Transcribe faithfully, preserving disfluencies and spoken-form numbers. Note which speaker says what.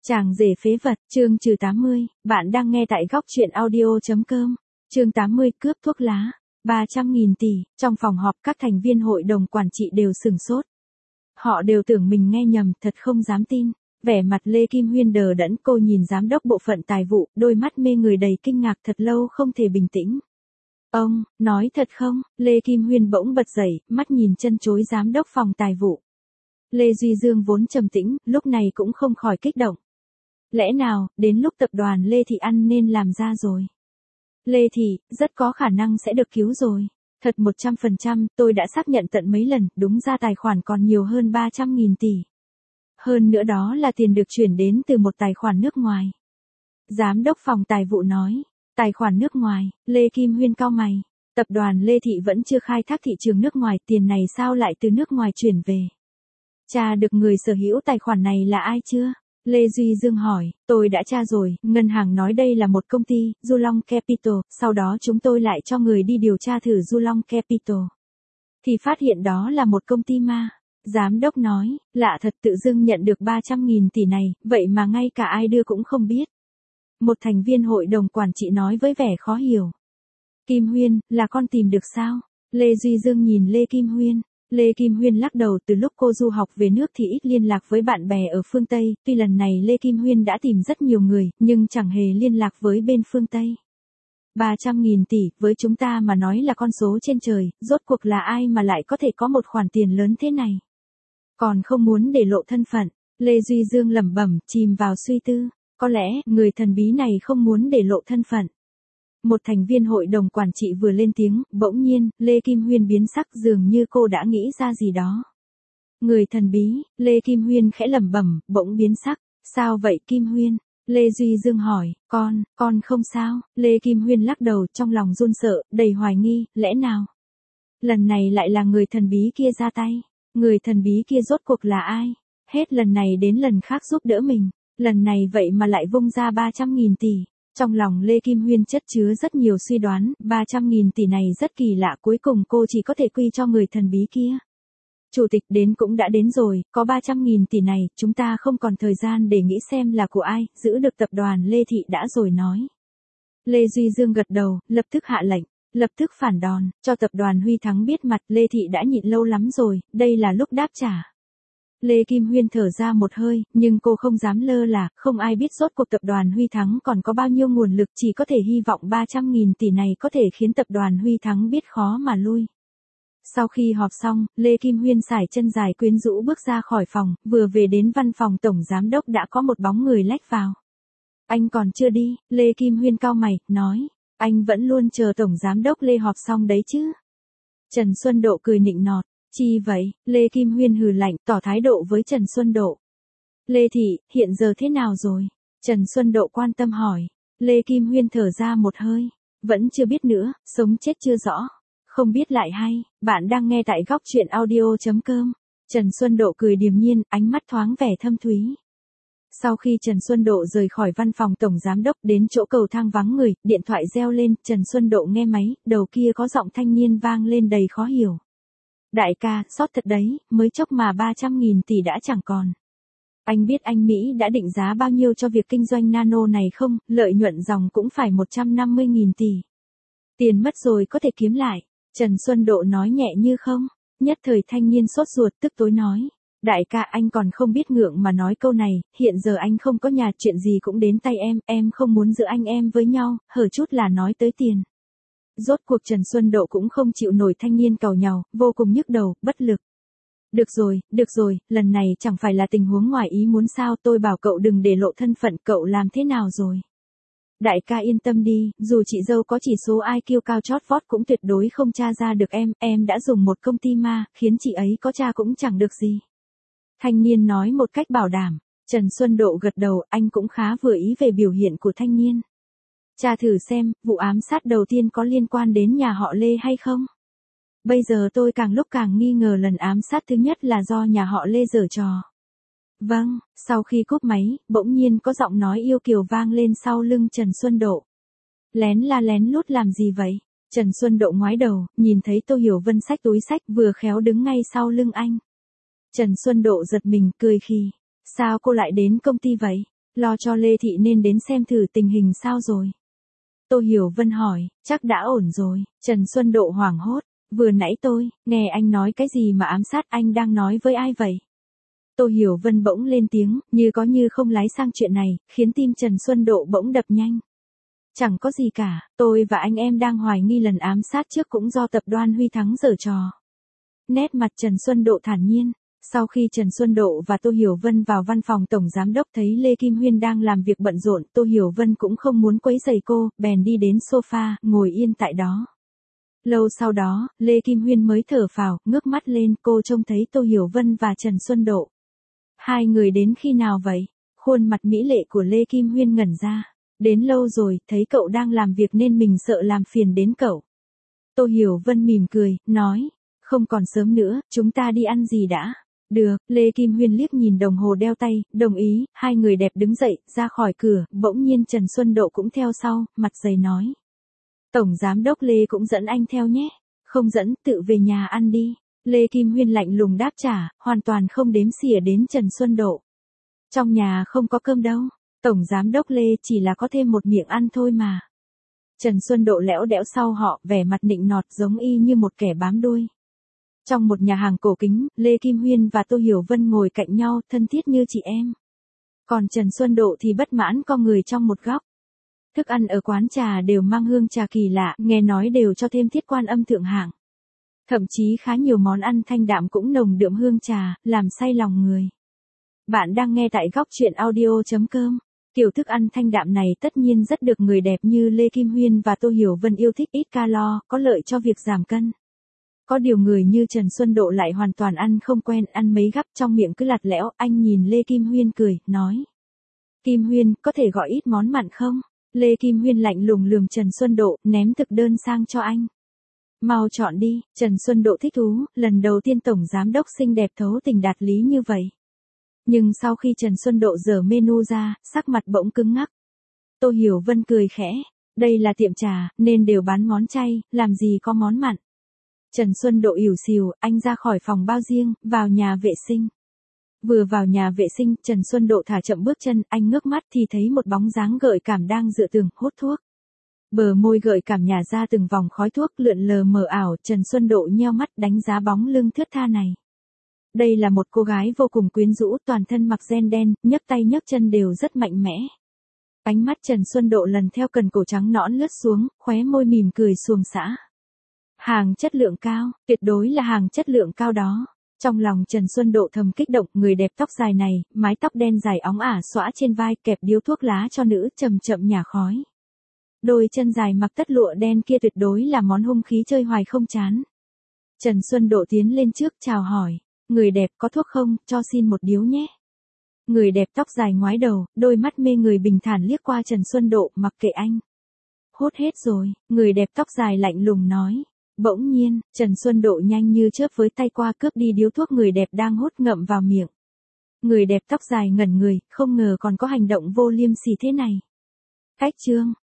Speaker 1: Chàng rể phế vật, chương trừ tám mươi, bạn đang nghe tại góc truyện audio.com. Chương tám mươi, cướp thuốc lá, ba trăm nghìn tỷ, trong phòng họp các thành viên hội đồng quản trị đều sửng sốt. Họ đều tưởng mình nghe nhầm, thật không dám tin. Vẻ mặt Lê Kim Huyên đờ đẫn, cô nhìn giám đốc bộ phận tài vụ, đôi mắt mê người đầy kinh ngạc, thật lâu không thể bình tĩnh. Ông, nói thật không? Lê Kim Huyên bỗng bật dậy, mắt nhìn chân chối giám đốc phòng tài vụ. Lê Duy Dương vốn trầm tĩnh, lúc này cũng không khỏi kích động. Lẽ nào, đến lúc tập đoàn Lê Thị ăn nên làm ra rồi. Lê Thị, rất có khả năng sẽ được cứu rồi. Thật một trăm phần trăm, tôi đã xác nhận tận mấy lần, đúng ra tài khoản còn nhiều hơn ba trăm nghìn tỷ. Hơn nữa đó là tiền được chuyển đến từ một tài khoản nước ngoài. Giám đốc phòng tài vụ nói, tài khoản nước ngoài, Lê Kim Huyên cau mày. Tập đoàn Lê Thị vẫn chưa khai thác thị trường nước ngoài, tiền này sao lại từ nước ngoài chuyển về. Tra được người sở hữu tài khoản này là ai chưa? Lê Duy Dương hỏi, tôi đã tra rồi, ngân hàng nói đây là một công ty, Du Long Capital, sau đó chúng tôi lại cho người đi điều tra thử Du Long Capital. Thì phát hiện đó là một công ty ma. Giám đốc nói, lạ thật, tự dưng nhận được ba trăm nghìn tỷ này, vậy mà ngay cả ai đưa cũng không biết. Một thành viên hội đồng quản trị nói với vẻ khó hiểu. Kim Huyên, là con tìm được sao? Lê Duy Dương nhìn Lê Kim Huyên. Lê Kim Huyên lắc đầu, từ lúc cô du học về nước thì ít liên lạc với bạn bè ở phương Tây, tuy lần này Lê Kim Huyên đã tìm rất nhiều người, nhưng chẳng hề liên lạc với bên phương Tây. ba trăm nghìn tỷ, với chúng ta mà nói là con số trên trời, rốt cuộc là ai mà lại có thể có một khoản tiền lớn thế này. Còn không muốn để lộ thân phận, Lê Duy Dương lẩm bẩm, chìm vào suy tư, có lẽ, người thần bí này không muốn để lộ thân phận. Một thành viên hội đồng quản trị vừa lên tiếng, bỗng nhiên, Lê Kim Huyên biến sắc, dường như cô đã nghĩ ra gì đó. Người thần bí, Lê Kim Huyên khẽ lẩm bẩm, bỗng biến sắc, sao vậy Kim Huyên? Lê Duy Dương hỏi, con, con không sao, Lê Kim Huyên lắc đầu, trong lòng run sợ, đầy hoài nghi, lẽ nào? Lần này lại là người thần bí kia ra tay, người thần bí kia rốt cuộc là ai? Hết lần này đến lần khác giúp đỡ mình, lần này vậy mà lại vung ra ba trăm nghìn tỷ. Trong lòng Lê Kim Huyên chất chứa rất nhiều suy đoán, ba trăm nghìn tỷ này rất kỳ lạ, cuối cùng cô chỉ có thể quy cho người thần bí kia. Chủ tịch đến cũng đã đến rồi, có ba trăm nghìn tỷ này, chúng ta không còn thời gian để nghĩ xem là của ai, giữ được tập đoàn Lê Thị đã rồi nói. Lê Duy Dương gật đầu, lập tức hạ lệnh, lập tức phản đòn, cho tập đoàn Huy Thắng biết mặt, Lê Thị đã nhịn lâu lắm rồi, đây là lúc đáp trả. Lê Kim Huyên thở ra một hơi, nhưng cô không dám lơ là, không ai biết rốt cuộc tập đoàn Huy Thắng còn có bao nhiêu nguồn lực, chỉ có thể hy vọng ba trăm nghìn tỷ này có thể khiến tập đoàn Huy Thắng biết khó mà lui. Sau khi họp xong, Lê Kim Huyên sải chân dài quyến rũ bước ra khỏi phòng, vừa về đến văn phòng tổng giám đốc đã có một bóng người lách vào. Anh còn chưa đi, Lê Kim Huyên cau mày, nói, anh vẫn luôn chờ tổng giám đốc Lê họp xong đấy chứ. Trần Xuân Độ cười nịnh nọt. Chi vậy? Lê Kim Huyên hừ lạnh, tỏ thái độ với Trần Xuân Độ. Lê Thị, hiện giờ thế nào rồi? Trần Xuân Độ quan tâm hỏi. Lê Kim Huyên thở ra một hơi. Vẫn chưa biết nữa, sống chết chưa rõ. Không biết lại hay, bạn đang nghe tại góc truyện audio.com. Trần Xuân Độ cười điềm nhiên, ánh mắt thoáng vẻ thâm thúy. Sau khi Trần Xuân Độ rời khỏi văn phòng tổng giám đốc đến chỗ cầu thang vắng người, điện thoại reo lên, Trần Xuân Độ nghe máy, đầu kia có giọng thanh niên vang lên đầy khó hiểu. Đại ca, sót thật đấy, mới chốc mà ba trăm nghìn tỷ đã chẳng còn. Anh biết anh Mỹ đã định giá bao nhiêu cho việc kinh doanh nano này không, lợi nhuận dòng cũng phải một trăm năm mươi nghìn tỷ. Tiền mất rồi có thể kiếm lại, Trần Xuân Độ nói nhẹ như không, nhất thời thanh niên sốt ruột tức tối nói. Đại ca, anh còn không biết ngượng mà nói câu này, hiện giờ anh không có nhà, chuyện gì cũng đến tay em, em không muốn giữa anh em với nhau, hở chút là nói tới tiền. Rốt cuộc Trần Xuân Độ cũng không chịu nổi thanh niên càu nhàu, vô cùng nhức đầu, bất lực. Được rồi, được rồi, lần này chẳng phải là tình huống ngoài ý muốn sao, tôi bảo cậu đừng để lộ thân phận, cậu làm thế nào rồi? Đại ca yên tâm đi, dù chị dâu có chỉ số i kiu cao chót vót cũng tuyệt đối không tra ra được em, em đã dùng một công ty ma, khiến chị ấy có tra cũng chẳng được gì. Thanh niên nói một cách bảo đảm, Trần Xuân Độ gật đầu, anh cũng khá vừa ý về biểu hiện của thanh niên. Tra thử xem, vụ ám sát đầu tiên có liên quan đến nhà họ Lê hay không? Bây giờ tôi càng lúc càng nghi ngờ lần ám sát thứ nhất là do nhà họ Lê giở trò. Vâng, sau khi cúp máy, bỗng nhiên có giọng nói yêu kiều vang lên sau lưng Trần Xuân Độ. Lén la lén lút làm gì vậy? Trần Xuân Độ ngoái đầu, nhìn thấy Tô Hiểu Vân xách túi xách vừa khéo đứng ngay sau lưng anh. Trần Xuân Độ giật mình, cười khì. Sao cô lại đến công ty vậy? Lo cho Lê Thị nên đến xem thử tình hình sao rồi. Tô Hiểu Vân hỏi, chắc đã ổn rồi. Trần Xuân Độ hoảng hốt, vừa nãy tôi, nghe anh nói cái gì mà ám sát, anh đang nói với ai vậy? Tô Hiểu Vân bỗng lên tiếng, như có như không lái sang chuyện này, khiến tim Trần Xuân Độ bỗng đập nhanh. Chẳng có gì cả, tôi và anh em đang hoài nghi lần ám sát trước cũng do tập đoàn Huy Thắng giở trò. Nét mặt Trần Xuân Độ thản nhiên. Sau khi Trần Xuân Độ và Tô Hiểu Vân vào văn phòng Tổng Giám đốc thấy Lê Kim Huyên đang làm việc bận rộn, Tô Hiểu Vân cũng không muốn quấy rầy cô, bèn đi đến sofa, ngồi yên tại đó. Lâu sau đó, Lê Kim Huyên mới thở phào, ngước mắt lên, cô trông thấy Tô Hiểu Vân và Trần Xuân Độ. Hai người đến khi nào vậy? Khuôn mặt mỹ lệ của Lê Kim Huyên ngẩn ra. Đến lâu rồi, thấy cậu đang làm việc nên mình sợ làm phiền đến cậu. Tô Hiểu Vân mỉm cười, nói, không còn sớm nữa, chúng ta đi ăn gì đã? Được, Lê Kim Huyên liếc nhìn đồng hồ đeo tay, đồng ý, hai người đẹp đứng dậy, ra khỏi cửa, bỗng nhiên Trần Xuân Độ cũng theo sau, mặt dày nói. Tổng Giám đốc Lê cũng dẫn anh theo nhé. Không dẫn, tự về nhà ăn đi. Lê Kim Huyên lạnh lùng đáp trả, hoàn toàn không đếm xỉa đến Trần Xuân Độ. Trong nhà không có cơm đâu. Tổng Giám đốc Lê chỉ là có thêm một miệng ăn thôi mà. Trần Xuân Độ lẽo đẽo sau họ, vẻ mặt nịnh nọt giống y như một kẻ bám đuôi. Trong một nhà hàng cổ kính, Lê Kim Huyên và Tô Hiểu Vân ngồi cạnh nhau, thân thiết như chị em. Còn Trần Xuân Độ thì bất mãn co người trong một góc. Thức ăn ở quán trà đều mang hương trà kỳ lạ, nghe nói đều cho thêm thiết quan âm thượng hạng. Thậm chí khá nhiều món ăn thanh đạm cũng nồng đượm hương trà, làm say lòng người. Bạn đang nghe tại góc truyện audio chấm com. Kiểu thức ăn thanh đạm này tất nhiên rất được người đẹp như Lê Kim Huyên và Tô Hiểu Vân yêu thích, ít calo, có lợi cho việc giảm cân. Có điều người như Trần Xuân Độ lại hoàn toàn ăn không quen, ăn mấy gắp trong miệng cứ lạt lẽo. Anh nhìn Lê Kim Huyên cười, nói. Kim Huyên, có thể gọi ít món mặn không? Lê Kim Huyên lạnh lùng lườm Trần Xuân Độ, ném thực đơn sang cho anh. Mau chọn đi. Trần Xuân Độ thích thú, lần đầu tiên Tổng Giám đốc xinh đẹp thấu tình đạt lý như vậy. Nhưng sau khi Trần Xuân Độ dở menu ra, sắc mặt bỗng cứng ngắc. Tô Hiểu Vân cười khẽ. Đây là tiệm trà, nên đều bán món chay, làm gì có món mặn. Trần Xuân Độ ỉu xìu, anh ra khỏi phòng bao riêng, vào nhà vệ sinh. Vừa vào nhà vệ sinh, Trần Xuân Độ thả chậm bước chân, anh ngước mắt thì thấy một bóng dáng gợi cảm đang dựa tường, hút thuốc. Bờ môi gợi cảm nhả ra từng vòng khói thuốc lượn lờ mờ ảo, Trần Xuân Độ nheo mắt đánh giá bóng lưng thướt tha này. Đây là một cô gái vô cùng quyến rũ, toàn thân mặc ren đen, nhấc tay nhấc chân đều rất mạnh mẽ. Ánh mắt Trần Xuân Độ lần theo cần cổ trắng nõn lướt xuống, khóe môi mỉm cười xuồng xã. Hàng chất lượng cao, tuyệt đối là hàng chất lượng cao đó. Trong lòng Trần Xuân Độ thầm kích động, người đẹp tóc dài này, mái tóc đen dài óng ả xõa trên vai, kẹp điếu thuốc lá cho nữ, chậm chậm nhả khói. Đôi chân dài mặc tất lụa đen kia tuyệt đối là món hung khí chơi hoài không chán. Trần Xuân Độ tiến lên trước chào hỏi, người đẹp có thuốc không, cho xin một điếu nhé. Người đẹp tóc dài ngoái đầu, đôi mắt mê người bình thản liếc qua Trần Xuân Độ, mặc kệ anh. Hút hết rồi, người đẹp tóc dài lạnh lùng nói. Bỗng nhiên, Trần Xuân Độ nhanh như chớp với tay qua cướp đi điếu thuốc người đẹp đang hút ngậm vào miệng. Người đẹp tóc dài ngẩn người, không ngờ còn có hành động vô liêm sỉ thế này. Cách chương